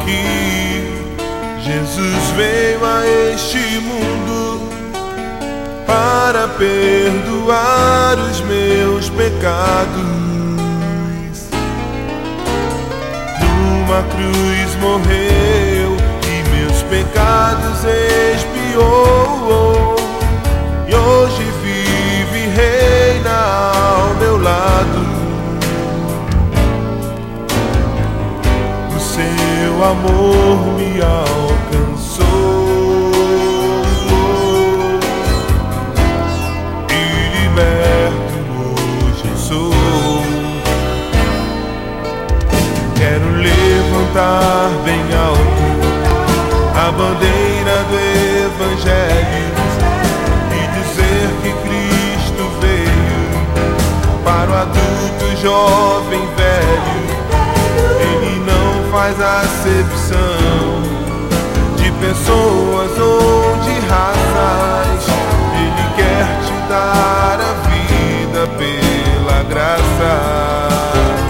que Jesus veio a este mundo para perdoar os meus pecados. Numa cruz morreu e meus pecados expiou, e hoje vive e reina ao meu lado. O seu amor me alcançou e liberto hoje sou. Quero levantar bem alto a bandeira do Evangelho e dizer que Cristo veio para o adulto, jovem, velho. Ele não faz acepção de pessoas ou de raças. Ele quer te dar a vida pela graça.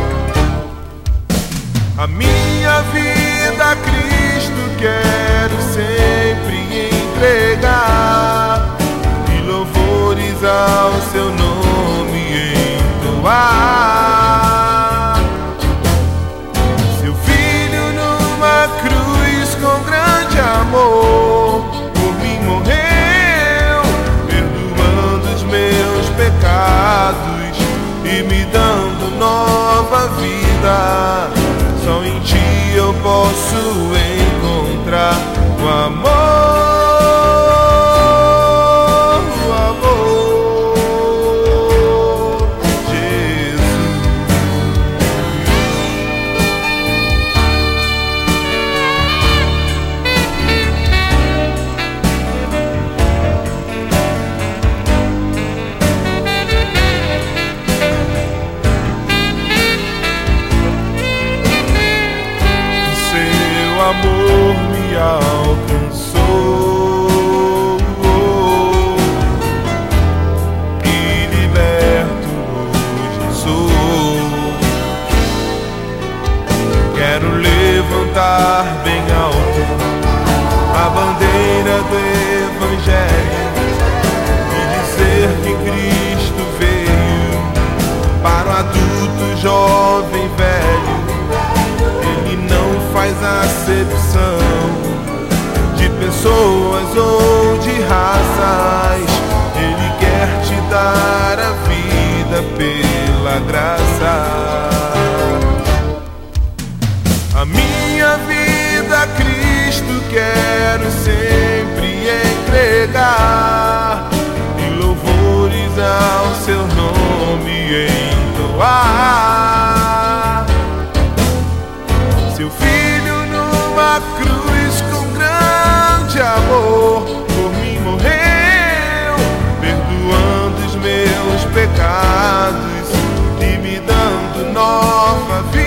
A minha vida a Cristo quero sempre entregar, e louvores ao seu nome entoar. Seu filho numa cruz com grande amor por mim morreu, perdoando os meus pecados e me dando nova vida. Só em ti eu posso encontrar o amor, Jesus. O amor me alcançou e liberto hoje sou. Quero levantar bem alto a bandeira do Evangelho e dizer que Cristo veio para o adulto, jovem, velho. Ele não faz acepção de pessoas ou de raças. Ele quer te dar a vida pela graça. A minha vida a Cristo quero sempre entregar, e louvores ao seu nome entoar. Seu filho numa cruz com grande amor por mim morreu, perdoando os meus pecados e me dando nova vida.